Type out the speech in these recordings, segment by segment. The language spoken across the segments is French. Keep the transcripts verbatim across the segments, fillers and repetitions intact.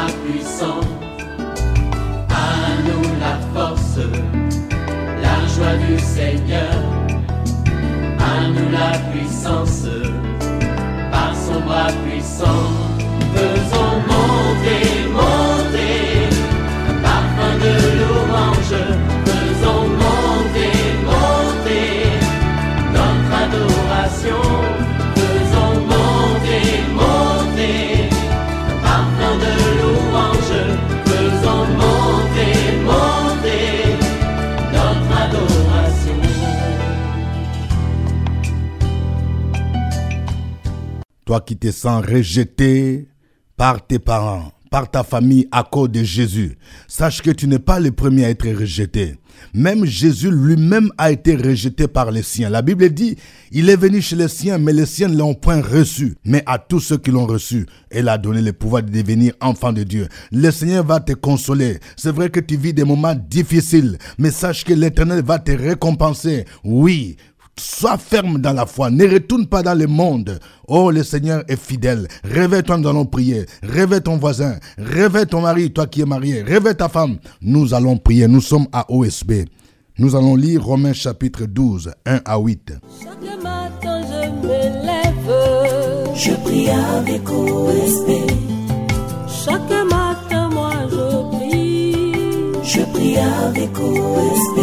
bras puissants. À nous la force, la joie du Seigneur. À nous la puissance, par son bras puissant. Faisons monter, monter, un parfum de louange. Faisons monter, monter, notre adoration. Faisons monter, monter, un parfum de louange. Faisons monter, monter, notre adoration. Toi qui te sens rejeté par tes parents, par ta famille à cause de Jésus, sache que tu n'es pas le premier à être rejeté. Même Jésus lui-même a été rejeté par les siens. La Bible dit, il est venu chez les siens, mais les siens ne l'ont point reçu. Mais à tous ceux qui l'ont reçu, il a donné le pouvoir de devenir enfant de Dieu. Le Seigneur va te consoler. C'est vrai que tu vis des moments difficiles, mais sache que l'Éternel va te récompenser. Oui. Sois ferme dans la foi, ne retourne pas dans le monde. Oh, le Seigneur est fidèle. Réveille-toi, nous allons prier. Réveille ton voisin, réveille ton mari, toi qui es marié, réveille ta femme. Nous allons prier, nous sommes à O S B. Nous allons lire Romains chapitre douze, un à huit. Chaque matin je me lève, je prie avec O S B. Chaque matin moi je prie, je prie avec O S B.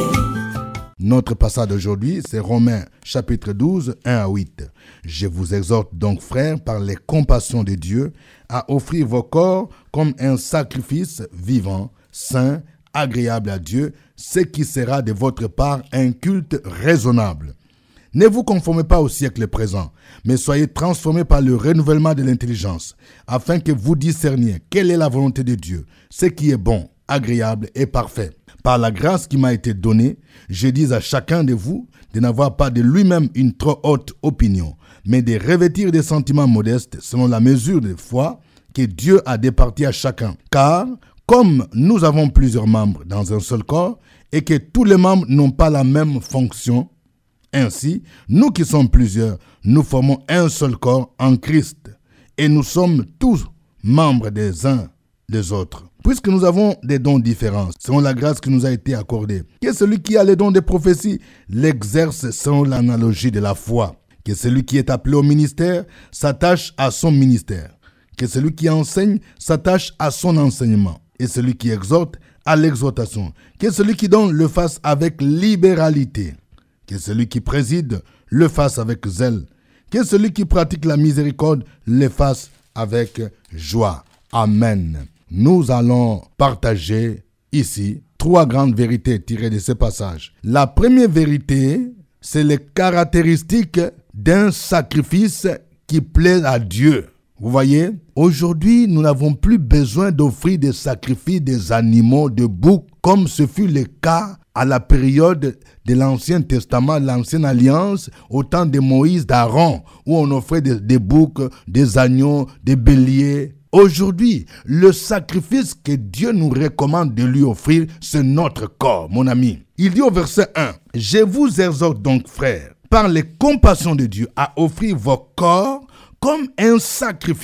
Notre passage d'aujourd'hui, c'est Romains chapitre douze, un à huit. Je vous exhorte donc, frères, par les compassions de Dieu, à offrir vos corps comme un sacrifice vivant, saint, agréable à Dieu, ce qui sera de votre part un culte raisonnable. Ne vous conformez pas au siècle présent, mais soyez transformés par le renouvellement de l'intelligence, afin que vous discerniez quelle est la volonté de Dieu, ce qui est bon, agréable et parfait. Par la grâce qui m'a été donnée, je dis à chacun de vous de n'avoir pas de lui-même une trop haute opinion, mais de revêtir des sentiments modestes selon la mesure de foi que Dieu a départie à chacun. Car, comme nous avons plusieurs membres dans un seul corps, et que tous les membres n'ont pas la même fonction, ainsi, nous qui sommes plusieurs, nous formons un seul corps en Christ, et nous sommes tous membres des uns des autres. Puisque nous avons des dons différents, selon la grâce qui nous a été accordée, que celui qui a les dons de prophétie l'exerce selon l'analogie de la foi, que celui qui est appelé au ministère s'attache à son ministère, que celui qui enseigne s'attache à son enseignement, et celui qui exhorte à l'exhortation, que celui qui donne le fasse avec libéralité, que celui qui préside le fasse avec zèle, que celui qui pratique la miséricorde le fasse avec joie. Amen. Nous allons partager ici trois grandes vérités tirées de ce passage. La première vérité, c'est les caractéristiques d'un sacrifice qui plaît à Dieu. Vous voyez, aujourd'hui, nous n'avons plus besoin d'offrir des sacrifices des animaux, de boucs, comme ce fut le cas à la période de l'Ancien Testament, l'Ancienne Alliance, au temps de Moïse, d'Aaron, où on offrait des, des boucs, des agneaux, des béliers. Aujourd'hui, le sacrifice que Dieu nous recommande de lui offrir, c'est notre corps, mon ami. Il dit au verset un, « Je vous exhorte donc, frères, par les compassions de Dieu, à offrir vos corps comme un sacrifice. »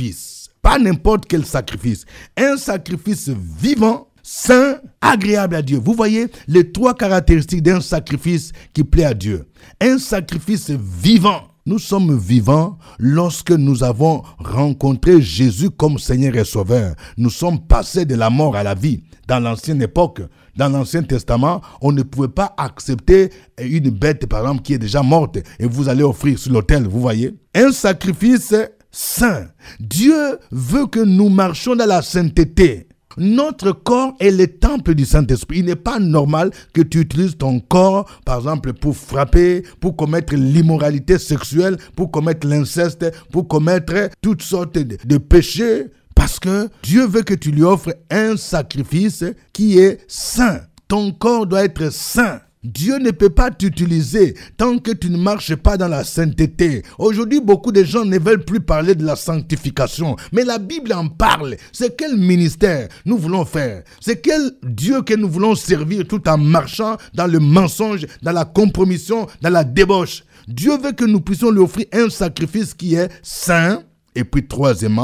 Pas n'importe quel sacrifice. Un sacrifice vivant, saint, agréable à Dieu. Vous voyez les trois caractéristiques d'un sacrifice qui plaît à Dieu. Un sacrifice vivant. Nous sommes vivants lorsque nous avons rencontré Jésus comme Seigneur et Sauveur. Nous sommes passés de la mort à la vie. Dans l'ancienne époque, dans l'Ancien Testament, on ne pouvait pas accepter une bête, par exemple, qui est déjà morte et vous allez offrir sur l'autel, vous voyez. Un sacrifice saint. Dieu veut que nous marchions dans la sainteté. Notre corps est le temple du Saint-Esprit. Il n'est pas normal que tu utilises ton corps, par exemple, pour frapper, pour commettre l'immoralité sexuelle, pour commettre l'inceste, pour commettre toutes sortes de, de péchés, parce que Dieu veut que tu lui offres un sacrifice qui est saint. Ton corps doit être saint. Dieu ne peut pas t'utiliser tant que tu ne marches pas dans la sainteté. Aujourd'hui, beaucoup de gens ne veulent plus parler de la sanctification. Mais la Bible en parle. C'est quel ministère nous voulons faire? C'est quel Dieu que nous voulons servir tout en marchant dans le mensonge, dans la compromission, dans la débauche? Dieu veut que nous puissions lui offrir un sacrifice qui est saint. Et puis troisièmement,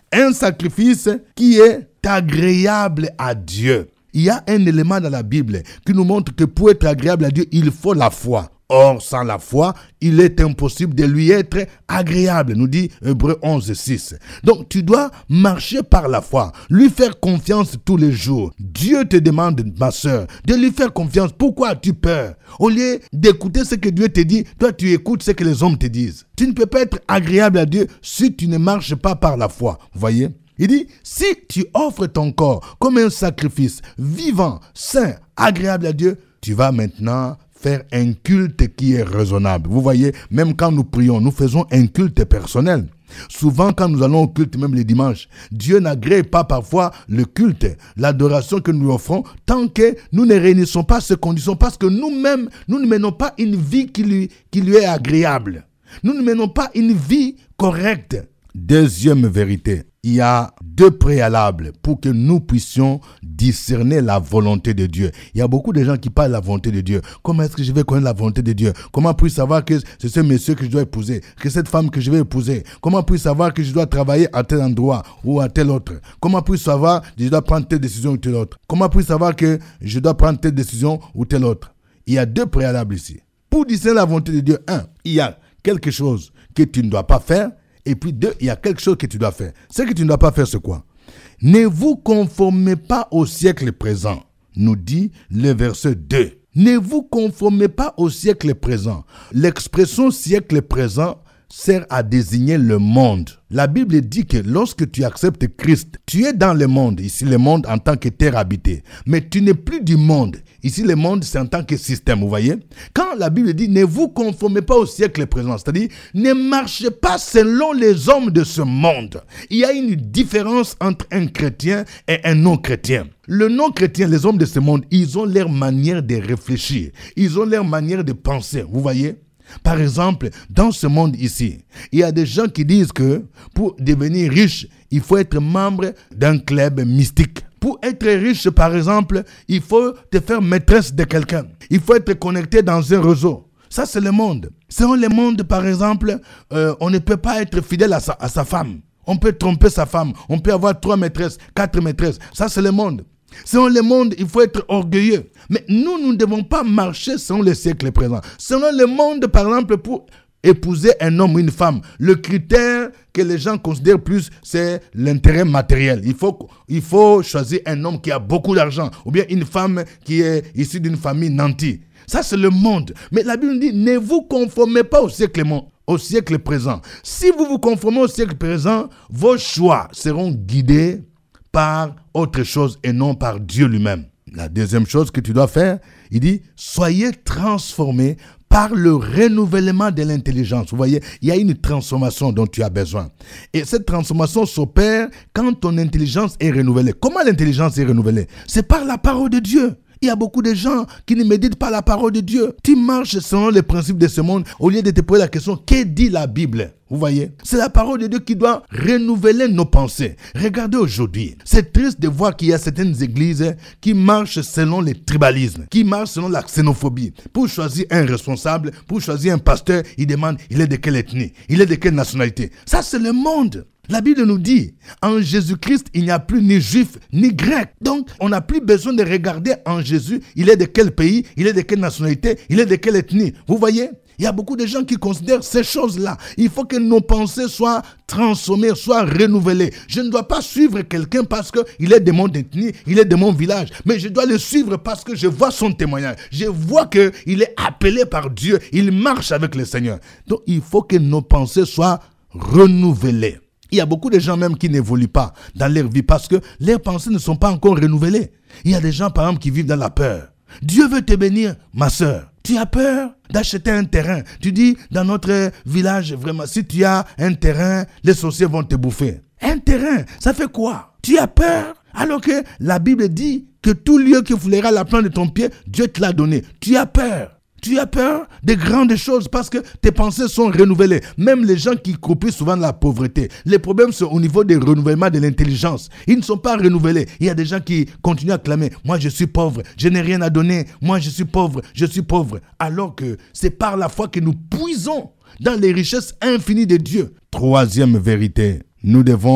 Un sacrifice qui est agréable à Dieu. Il y a un élément dans la Bible qui nous montre que pour être agréable à Dieu, il faut la foi. Or, sans la foi, il est impossible de lui être agréable, nous dit Hébreux onze, six. Donc, tu dois marcher par la foi, lui faire confiance tous les jours. Dieu te demande, ma sœur, de lui faire confiance. Pourquoi as-tu peur? Au lieu d'écouter ce que Dieu te dit, toi, tu écoutes ce que les hommes te disent. Tu ne peux pas être agréable à Dieu si tu ne marches pas par la foi. Vous voyez? Il dit, si tu offres ton corps comme un sacrifice vivant, saint, agréable à Dieu, tu vas maintenant faire un culte qui est raisonnable. Vous voyez, même quand nous prions, nous faisons un culte personnel. Souvent, quand nous allons au culte, même les dimanches, Dieu n'agrée pas parfois le culte, l'adoration que nous lui offrons, tant que nous ne réunissons pas ces conditions, parce que nous-mêmes, nous ne menons pas une vie qui lui, qui lui est agréable. Nous ne menons pas une vie correcte. Deuxième vérité, il y a deux préalables pour que nous puissions discerner la volonté de Dieu. Il y a beaucoup de gens qui parlent de la volonté de Dieu. Comment est-ce que je vais connaître la volonté de Dieu? Comment puis-je savoir que c'est ce monsieur que je dois épouser, que cette femme que je vais épouser? Comment puis-je savoir que je dois travailler à tel endroit ou à tel autre? Comment puis-je savoir que je dois prendre telle décision ou telle autre? Comment puis-je savoir que je dois prendre telle décision ou telle autre? Il y a deux préalables ici. Pour discerner la volonté de Dieu, un, il y a quelque chose que tu ne dois pas faire. Et puis deux, il y a quelque chose que tu dois faire. Ce que tu ne dois pas faire, c'est quoi? Ne vous conformez pas au siècle présent, nous dit le verset deux. Ne vous conformez pas au siècle présent. L'expression siècle présent sert à désigner le monde. La Bible dit que lorsque tu acceptes Christ, tu es dans le monde, ici le monde en tant que terre habitée, mais tu n'es plus du monde. Ici le monde c'est en tant que système, vous voyez. Quand la Bible dit ne vous conformez pas au siècle présent, c'est-à-dire ne marchez pas selon les hommes de ce monde. Il y a une différence entre un chrétien et un non-chrétien. Le non-chrétien, les hommes de ce monde, ils ont leur manière de réfléchir, ils ont leur manière de penser, vous voyez. Par exemple, dans ce monde ici, il y a des gens qui disent que pour devenir riche, il faut être membre d'un club mystique. Pour être riche, par exemple, il faut te faire maîtresse de quelqu'un. Il faut être connecté dans un réseau. Ça, c'est le monde. Selon le monde, par exemple, euh, on ne peut pas être fidèle à sa, à sa femme. On peut tromper sa femme. On peut avoir trois maîtresses, quatre maîtresses. Ça, c'est le monde. Selon le monde, il faut être orgueilleux. Mais nous, nous ne devons pas marcher selon le siècle présent. Selon le monde, par exemple, pour épouser un homme ou une femme, le critère que les gens considèrent plus, c'est l'intérêt matériel. Il faut, il faut choisir un homme qui a beaucoup d'argent ou bien une femme qui est issue d'une famille nantie. Ça, c'est le monde. Mais la Bible dit, ne vous conformez pas au siècle, au siècle présent. Si vous vous conformez au siècle présent, vos choix seront guidés par autre chose et non par Dieu lui-même. La deuxième chose que tu dois faire, il dit, soyez transformés par le renouvellement de l'intelligence. Vous voyez, il y a une transformation dont tu as besoin. Et cette transformation s'opère quand ton intelligence est renouvelée. Comment l'intelligence est renouvelée? C'est par la parole de Dieu. Il y a beaucoup de gens qui ne méditent pas la parole de Dieu. Tu marches selon les principes de ce monde au lieu de te poser la question, que dit la Bible? Vous voyez, c'est la parole de Dieu qui doit renouveler nos pensées. Regardez aujourd'hui, c'est triste de voir qu'il y a certaines églises qui marchent selon le tribalisme, qui marchent selon la xénophobie. Pour choisir un responsable, pour choisir un pasteur, ils demandent, il est de quelle ethnie, il est de quelle nationalité. Ça, c'est le monde. La Bible nous dit, en Jésus-Christ, il n'y a plus ni juif ni grec. Donc, on n'a plus besoin de regarder en Jésus, il est de quel pays, il est de quelle nationalité, il est de quelle ethnie. Vous voyez? Il y a beaucoup de gens qui considèrent ces choses-là. Il faut que nos pensées soient transformées, soient renouvelées. Je ne dois pas suivre quelqu'un parce qu'il est de mon ethnie, il est de mon village. Mais je dois le suivre parce que je vois son témoignage. Je vois qu'il est appelé par Dieu. Il marche avec le Seigneur. Donc, il faut que nos pensées soient renouvelées. Il y a beaucoup de gens même qui n'évoluent pas dans leur vie parce que leurs pensées ne sont pas encore renouvelées. Il y a des gens, par exemple, qui vivent dans la peur. Dieu veut te bénir, ma sœur. Tu as peur d'acheter un terrain. Tu dis, dans notre village, vraiment, si tu as un terrain, les sorciers vont te bouffer. Un terrain, ça fait quoi? Tu as peur? Alors que la Bible dit que tout lieu qui foulera la plante de ton pied, Dieu te l'a donné. Tu as peur. Tu as peur de grandes choses parce que tes pensées sont renouvelées. Même les gens qui croupissent souvent dans la pauvreté, les problèmes sont au niveau des renouvellements de l'intelligence. Ils ne sont pas renouvelés. Il y a des gens qui continuent à clamer, moi je suis pauvre, je n'ai rien à donner, moi je suis pauvre, je suis pauvre. Alors que c'est par la foi que nous puisons dans les richesses infinies de Dieu. Troisième vérité, nous devons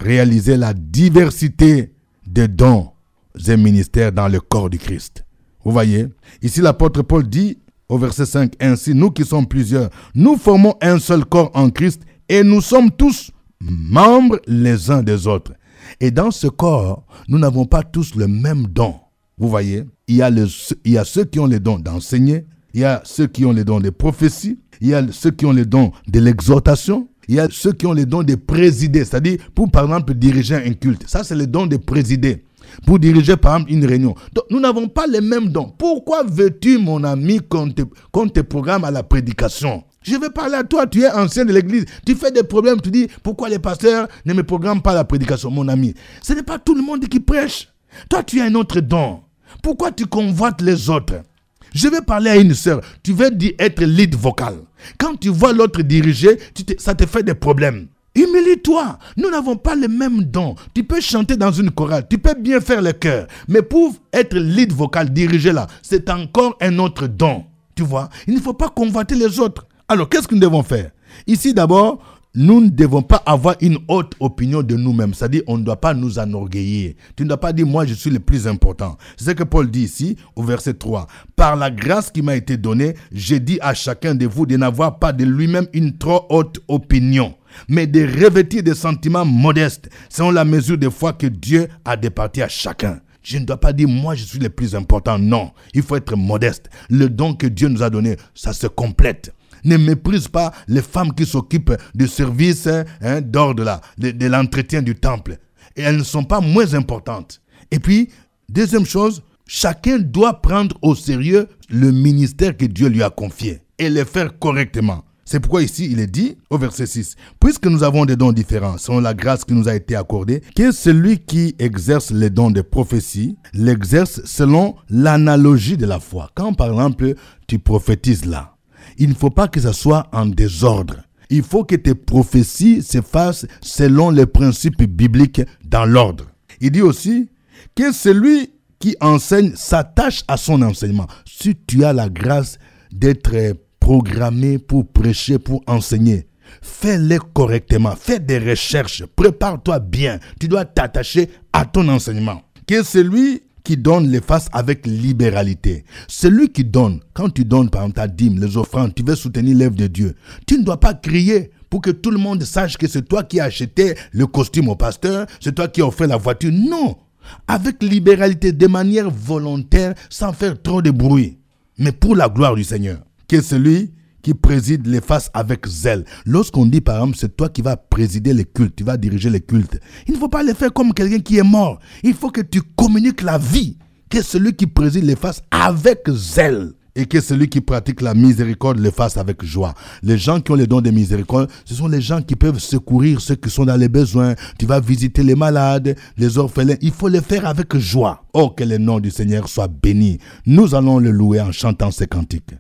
réaliser la diversité des dons et ministères dans le corps du Christ. Vous voyez, ici l'apôtre Paul dit au verset cinq, « Ainsi, nous qui sommes plusieurs, nous formons un seul corps en Christ et nous sommes tous membres les uns des autres. » Et dans ce corps, nous n'avons pas tous le même don. Vous voyez, il y a, le, il y a ceux qui ont les dons d'enseigner, il y a ceux qui ont les dons de prophétie, il y a ceux qui ont les dons de l'exhortation, il y a ceux qui ont les dons de présider, c'est-à-dire pour par exemple diriger un culte. Ça, c'est le don de présider. Pour diriger par exemple une réunion. Donc nous n'avons pas les mêmes dons. Pourquoi veux-tu, mon ami, qu'on te, qu'on te programme à la prédication? Je vais parler à toi, tu es ancien de l'église, tu fais des problèmes, tu dis pourquoi les pasteurs ne me programment pas à la prédication, mon ami. Ce n'est pas tout le monde qui prêche. Toi, tu as un autre don. Pourquoi tu convoites les autres? Je vais parler à une sœur, tu veux dire être lead vocal. Quand tu vois l'autre diriger, tu te, ça te fait des problèmes. Humilie-toi. Nous n'avons pas les mêmes dons. Tu peux chanter dans une chorale, tu peux bien faire le chœur, mais pour être lead vocal, diriger là, c'est encore un autre don. Tu vois, il ne faut pas convoiter les autres. Alors, qu'est-ce que nous devons faire? Ici, d'abord, nous ne devons pas avoir une haute opinion de nous-mêmes. C'est-à-dire, on ne doit pas nous enorgueillir. Tu ne dois pas dire, moi, je suis le plus important. C'est ce que Paul dit ici, au verset trois. « Par la grâce qui m'a été donnée, j'ai dit à chacun de vous de n'avoir pas de lui-même une trop haute opinion, mais de revêtir des sentiments modestes, selon la mesure de foi que Dieu a départi à chacun. » Je ne dois pas dire, moi, je suis le plus important. Non, il faut être modeste. Le don que Dieu nous a donné, ça se complète. Ne méprise pas les femmes qui s'occupent du service hein, d'ordre là, de, de l'entretien du temple. Et elles ne sont pas moins importantes. Et puis, deuxième chose, chacun doit prendre au sérieux le ministère que Dieu lui a confié et le faire correctement. C'est pourquoi ici, il est dit au verset six, « Puisque nous avons des dons différents, selon la grâce qui nous a été accordée, que celui qui exerce les dons de prophétie l'exerce selon l'analogie de la foi. » Quand par exemple, tu prophétises là, il ne faut pas que ça soit en désordre. Il faut que tes prophéties se fassent selon les principes bibliques dans l'ordre. Il dit aussi que celui qui enseigne s'attache à son enseignement. Si tu as la grâce d'être programmé pour prêcher, pour enseigner, fais-le correctement, fais des recherches, prépare-toi bien. Tu dois t'attacher à ton enseignement. Que celui qui donne les fasse avec libéralité. Celui qui donne, quand tu donnes par exemple ta dîme, les offrandes, tu veux soutenir l'œuvre de Dieu, tu ne dois pas crier pour que tout le monde sache que c'est toi qui as acheté le costume au pasteur, c'est toi qui as offert la voiture. Non, avec libéralité, de manière volontaire, sans faire trop de bruit, mais pour la gloire du Seigneur. Que celui qui préside les fasse avec zèle. Lorsqu'on dit par exemple, c'est toi qui vas présider les cultes, tu vas diriger les cultes, il ne faut pas les faire comme quelqu'un qui est mort. Il faut que tu communiques la vie. Que celui qui préside les fasse avec zèle. Et que celui qui pratique la miséricorde le fasse avec joie. Les gens qui ont les dons de miséricorde, ce sont les gens qui peuvent secourir ceux qui sont dans les besoins. Tu vas visiter les malades, les orphelins. Il faut les faire avec joie. Oh, que le nom du Seigneur soit béni. Nous allons le louer en chantant ces cantiques.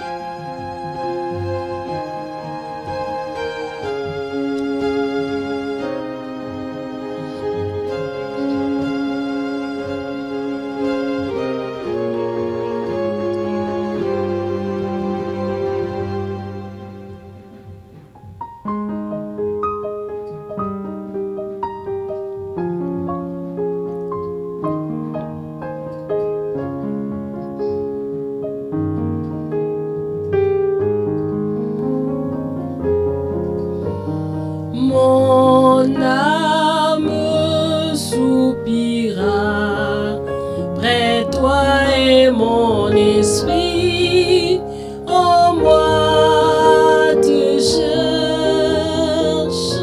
Mon âme soupira près toi et mon esprit en moi te cherche.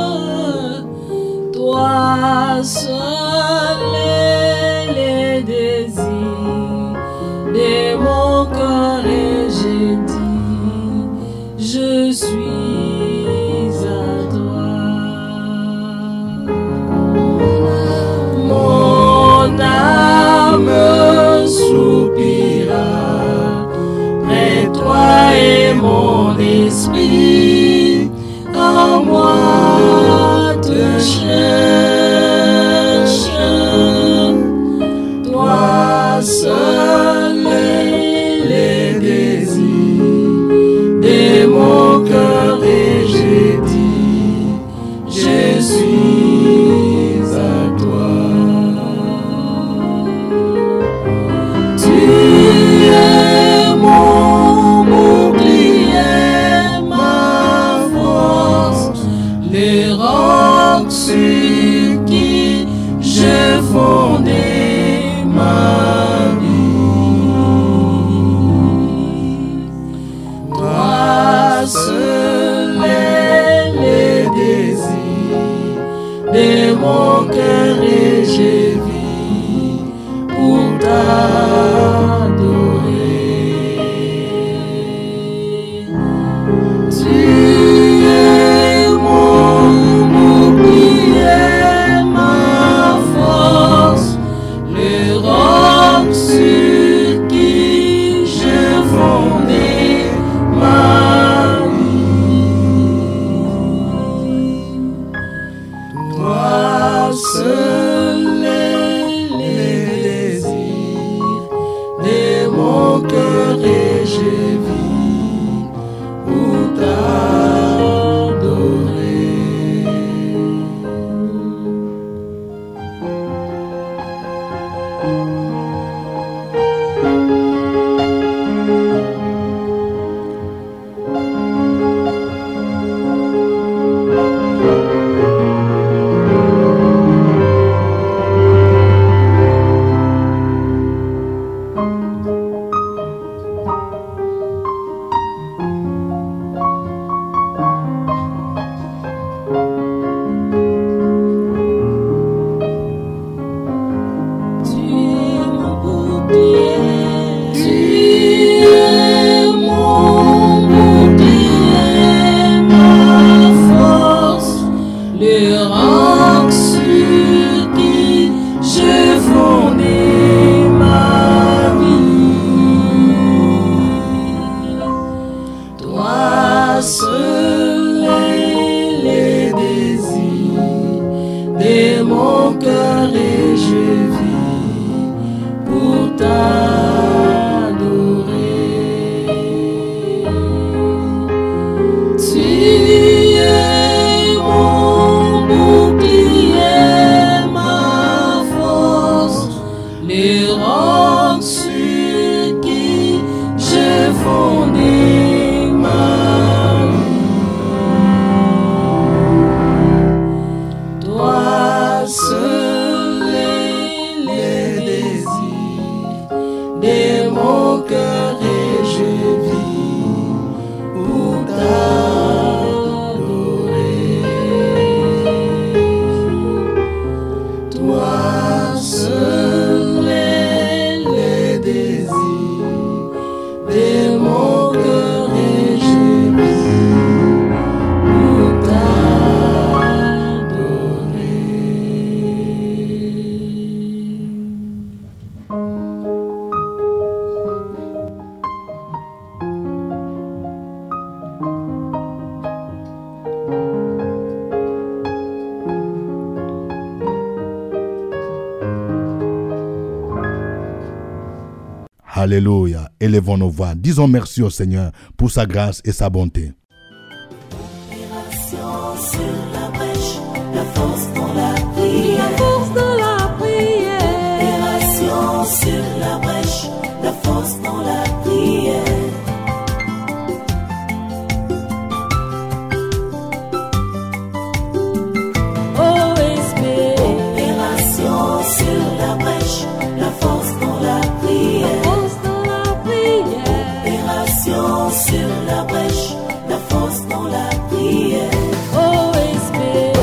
Toi seul est les désirs de mon cœur et j'ai dit, je suis à toi. Mon âme soupira près toi et mon esprit en moi te cherche. Toi seul est les désirs de mon cœur et j'ai dit, je suis et je vis pour t'adorer. Tu es mon bouclier, ma force, les rocs sur qui j'ai fondé ma vie. Toi seul est les désirs de mon cœur et je vis pour t'adorer. Toi seul est les désirs de mon cœur et je vis pour t'adorer. Alléluia. Élevons nos voix. Disons merci au Seigneur pour sa grâce et sa bonté. Opération sur la brèche, la force dans la prière. La force de la prière. Opération sur la brèche, la force dans la prière. O S P. Opération sur la brèche, la force dans la prière. Force de la prière. Opération sur la brèche, la force dans la prière. O S P.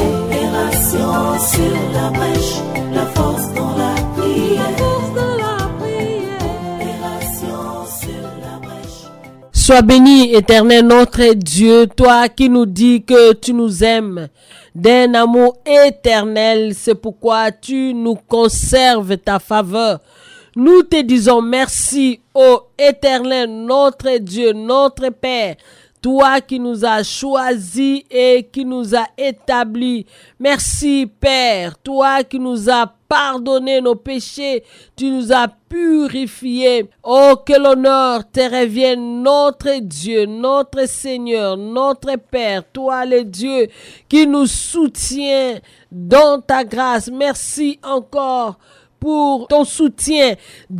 Opération sur la brèche, la force dans la prière. Force de la prière. Opération sur la brèche. Sois béni, Éternel notre Dieu, toi qui nous dis que tu nous aimes d'un amour éternel, c'est pourquoi tu nous conserves ta faveur. Nous te disons merci, ô Éternel notre Dieu, notre Père, toi qui nous as choisis et qui nous as établis. Merci Père, toi qui nous as pardonné nos péchés, tu nous as purifiés. Oh, que l'honneur te revienne, notre Dieu, notre Seigneur, notre Père, toi le Dieu qui nous soutient dans ta grâce. Merci encore pour ton soutien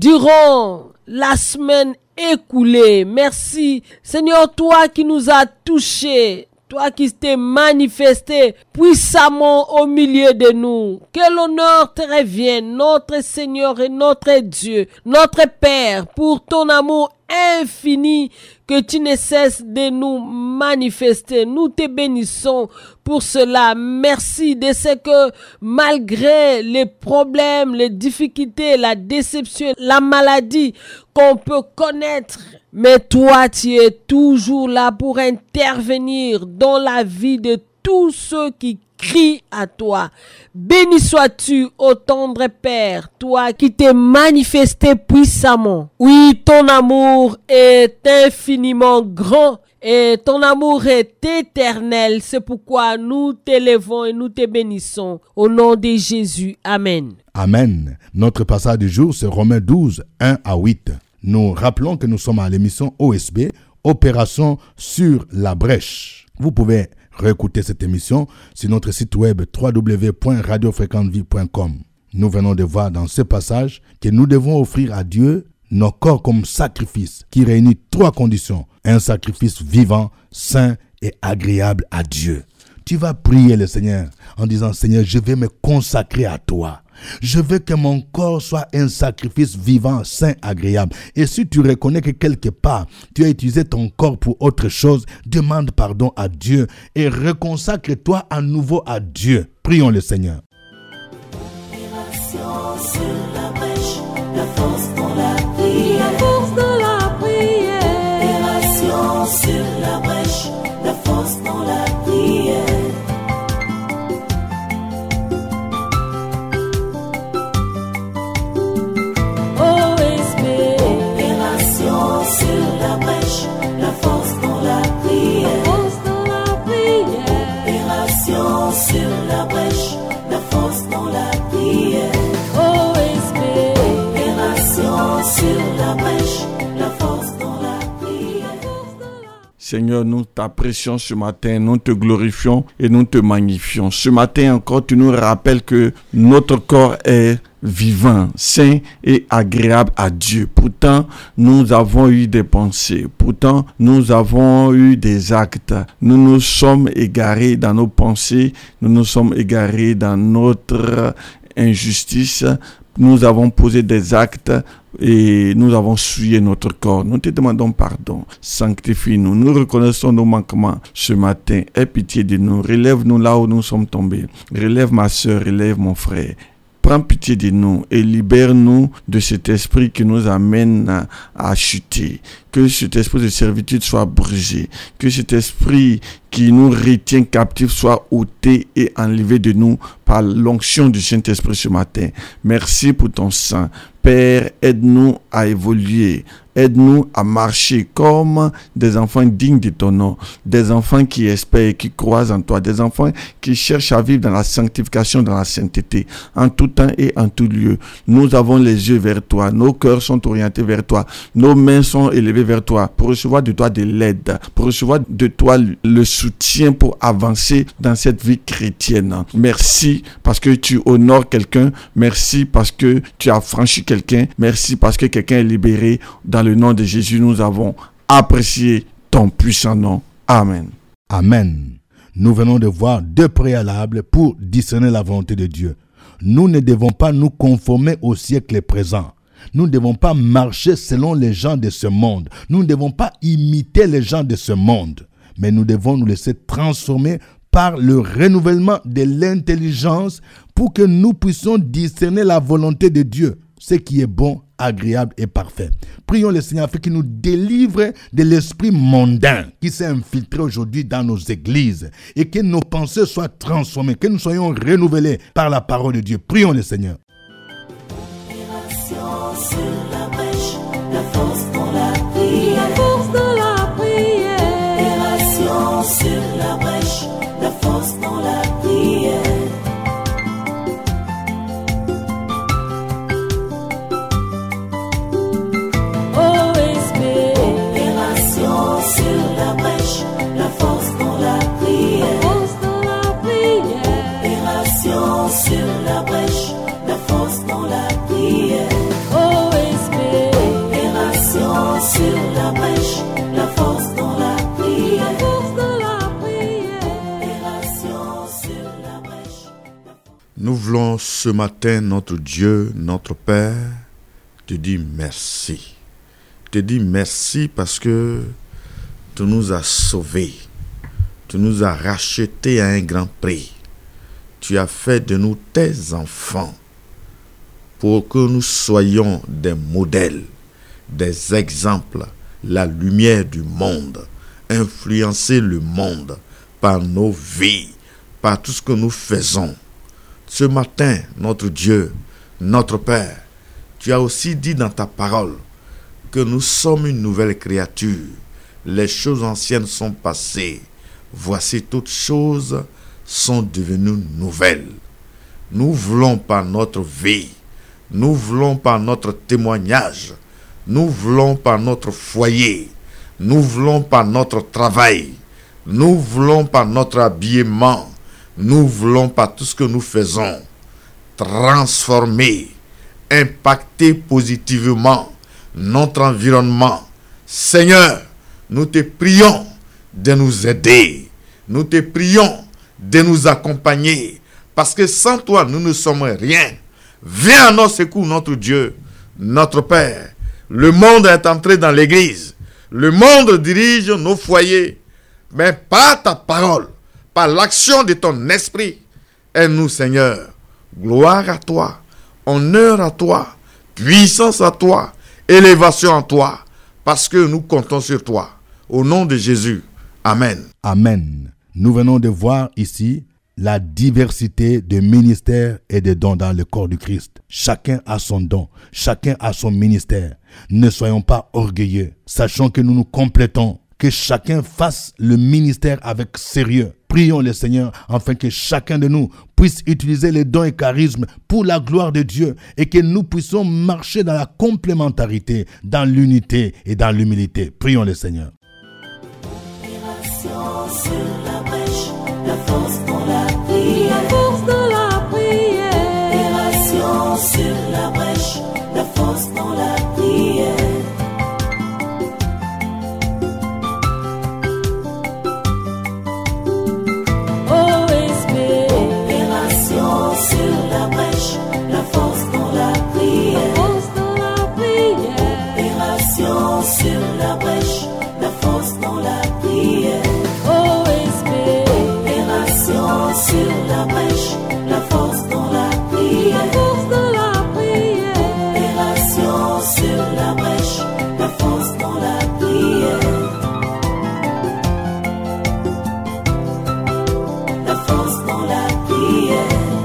durant la semaine écoulée. Merci Seigneur, toi qui nous as touchés, toi qui t'es manifesté puissamment au milieu de nous. Que l'honneur te revienne, notre Seigneur et notre Dieu, notre Père, pour ton amour infini que tu ne cesses de nous manifester. Nous te bénissons pour cela. Merci de ce que malgré les problèmes, les difficultés, la déception, la maladie qu'on peut connaître, mais toi tu es toujours là pour intervenir dans la vie de tous ceux qui crient à toi. Béni sois-tu, ô tendre Père, toi qui t'es manifesté puissamment. Oui, ton amour est infiniment grand et ton amour est éternel. C'est pourquoi nous t'élevons et nous te bénissons. Au nom de Jésus. Amen. Amen. Notre passage du jour, c'est Romains douze, un à huit. Nous rappelons que nous sommes à l'émission O S B, Opération sur la brèche. Vous pouvez réécouter cette émission sur notre site web w w w point radio fréquente vie point com. Nous venons de voir dans ce passage que nous devons offrir à Dieu nos corps comme sacrifice qui réunit trois conditions. Un sacrifice vivant, saint et agréable à Dieu. Tu vas prier le Seigneur en disant: Seigneur, je vais me consacrer à toi. Je veux que mon corps soit un sacrifice vivant, saint, agréable. Et si tu reconnais que quelque part, tu as utilisé ton corps pour autre chose, demande pardon à Dieu et reconsacre-toi à nouveau à Dieu. Prions le Seigneur. Opération sur la brèche, la force dans la prière. La force de la prière. Opération sur la brèche, la force dans la prière. Opération sur la brèche, la force dans la prière. Force de la prière. Opération sur la brèche, la force dans la prière. Seigneur, nous t'apprécions ce matin, nous te glorifions et nous te magnifions. Ce matin encore, tu nous rappelles que notre corps est vivant, sain et agréable à Dieu. Pourtant, nous avons eu des pensées. Pourtant, nous avons eu des actes. Nous nous sommes égarés dans nos pensées. Nous nous sommes égarés dans notre injustice. Nous avons posé des actes et nous avons souillé notre corps. Nous te demandons pardon. Sanctifie-nous. Nous reconnaissons nos manquements ce matin. Aie pitié de nous. Relève-nous là où nous sommes tombés. Relève ma soeur, relève mon frère. Prends pitié de nous et libère-nous de cet esprit qui nous amène à, à chuter. Que cet esprit de servitude soit brisé. Que cet esprit qui nous retient captifs soit ôté et enlevé de nous par l'onction du Saint-Esprit ce matin. Merci pour ton sang. Père, aide-nous à évoluer. Aide-nous à marcher comme des enfants dignes de ton nom, des enfants qui espèrent, qui croient en toi, des enfants qui cherchent à vivre dans la sanctification, dans la sainteté, en tout temps et en tout lieu. Nous avons les yeux vers toi, nos cœurs sont orientés vers toi, nos mains sont élevées vers toi, pour recevoir de toi de l'aide, pour recevoir de toi le soutien pour avancer dans cette vie chrétienne. Merci parce que tu honores quelqu'un, merci parce que tu as franchi quelqu'un, merci parce que quelqu'un est libéré. Dans le nom de Jésus, nous avons apprécié ton puissant nom. Amen. Amen. Nous venons de voir deux préalables pour discerner la volonté de Dieu. Nous ne devons pas nous conformer au siècle présent. Nous ne devons pas marcher selon les gens de ce monde. Nous ne devons pas imiter les gens de ce monde. Mais nous devons nous laisser transformer par le renouvellement de l'intelligence pour que nous puissions discerner la volonté de Dieu, ce qui est bon, agréable et parfait. Prions le Seigneur afin qu'il nous délivre de l'esprit mondain qui s'est infiltré aujourd'hui dans nos églises et que nos pensées soient transformées, que nous soyons renouvelés par la parole de Dieu. Prions le Seigneur. Sur la brèche, la force dans la prière. La force de la prière. Opération sur la brèche, la force dans la prière. Oh, esprit. Opération sur la brèche, la force dans la prière. La force de la prière. Opération sur la brèche, la force dans la prière. Oh, esprit. Opération sur la brèche, la force dans la prière. La force de la prière. Opération sur la brèche. Nous voulons ce matin, notre Dieu, notre Père, te dire merci. Te dire merci parce que tu nous as sauvés. Tu nous as rachetés à un grand prix. Tu as fait de nous tes enfants pour que nous soyons des modèles, des exemples, la lumière du monde, influencer le monde par nos vies, par tout ce que nous faisons. Ce matin, notre Dieu, notre Père, tu as aussi dit dans ta parole que nous sommes une nouvelle créature. Les choses anciennes sont passées. Voici toutes choses sont devenues nouvelles. Nous voulons par notre vie, nous voulons par notre témoignage, nous voulons par notre foyer, nous voulons par notre travail, nous voulons par notre habillement, nous voulons par tout ce que nous faisons, transformer, impacter positivement notre environnement. Seigneur, nous te prions de nous aider, nous te prions de nous accompagner, parce que sans toi, nous ne sommes rien. Viens à notre secours, notre Dieu, notre Père. Le monde est entré dans l'église. Le monde dirige nos foyers. Mais par ta parole, par l'action de ton esprit, aide-nous, Seigneur. Gloire à toi, honneur à toi, puissance à toi, élévation à toi, parce que nous comptons sur toi. Au nom de Jésus. Amen. Amen. Nous venons de voir ici la diversité de ministères et de dons dans le corps du Christ. Chacun a son don, chacun a son ministère. Ne soyons pas orgueilleux. Sachons que nous nous complétons, que chacun fasse le ministère avec sérieux. Prions le Seigneur afin que chacun de nous puisse utiliser les dons et charismes pour la gloire de Dieu et que nous puissions marcher dans la complémentarité, dans l'unité et dans l'humilité. Prions le Seigneur. force dans la la prière. force dans la prière. Opération sur la brèche, la force dans la prière. O S P, Opération sur la brèche, la force dans la la prière. force dans la prière. Opération sur la brèche, la force dans la prière. O S P, Opération sur la brèche, la force dans la la prière. force dans la prière. Opération sur la brèche, la force dans la prière. La force dans la prière.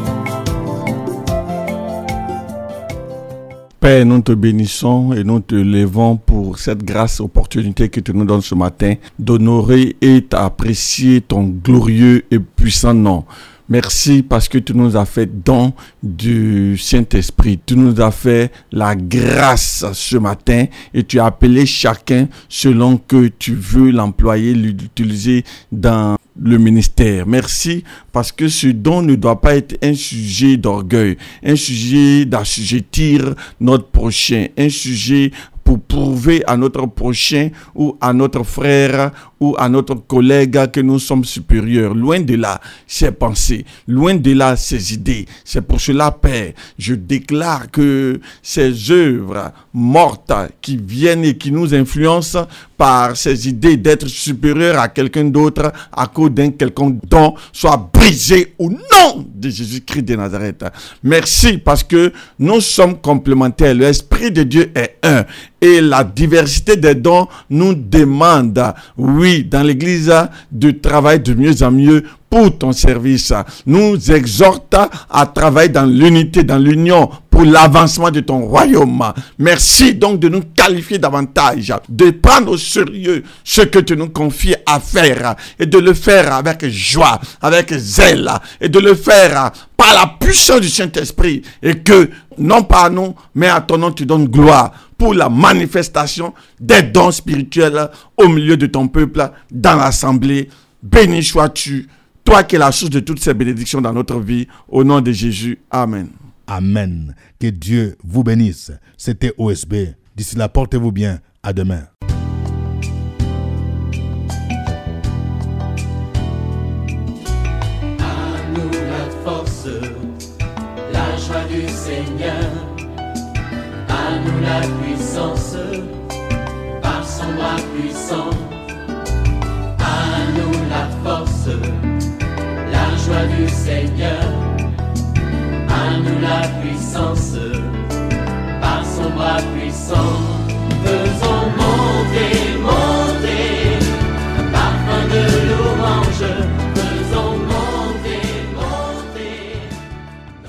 Père, nous te bénissons et nous te levons pour cette grâce, opportunité que tu nous donnes ce matin d'honorer et d'apprécier ton glorieux et puissant nom. Merci parce que tu nous as fait don du Saint-Esprit. Tu nous as fait la grâce ce matin et tu as appelé chacun selon que tu veux l'employer, l'utiliser dans le ministère. Merci parce que ce don ne doit pas être un sujet d'orgueil, un sujet d'assujettir notre prochain, un sujet pour prouver à notre prochain ou à notre frère ou à notre collègue que nous sommes supérieurs. Loin de là, ces pensées, loin de là, ces idées. C'est pour cela, Père, je déclare que ces œuvres mortes qui viennent et qui nous influencent par ces idées d'être supérieurs à quelqu'un d'autre à cause d'un quelconque don soient brisées au nom de Jésus-Christ de Nazareth. Merci parce que nous sommes complémentaires. L'Esprit de Dieu est un. Et la diversité des dons nous demande, oui, dans l'Église, de travailler de mieux en mieux pour ton service. Nous exhorte à travailler dans l'unité, dans l'union, pour l'avancement de ton royaume. Merci donc de nous qualifier davantage, de prendre au sérieux ce que tu nous confies à faire et de le faire avec joie, avec zèle et de le faire par la puissance du Saint-Esprit et que, non pas à nous, mais à ton nom, tu donnes gloire pour la manifestation des dons spirituels au milieu de ton peuple, dans l'assemblée. Béni sois-tu, toi qui es la source de toutes ces bénédictions dans notre vie, au nom de Jésus. Amen. Amen. Que Dieu vous bénisse. C'était O S B. D'ici là, portez-vous bien. À demain. À nous la force, la joie du Seigneur. À nous la puissance, par son bras puissant. À nous la force, la joie du Seigneur. À nous la puissance, par son bras puissant.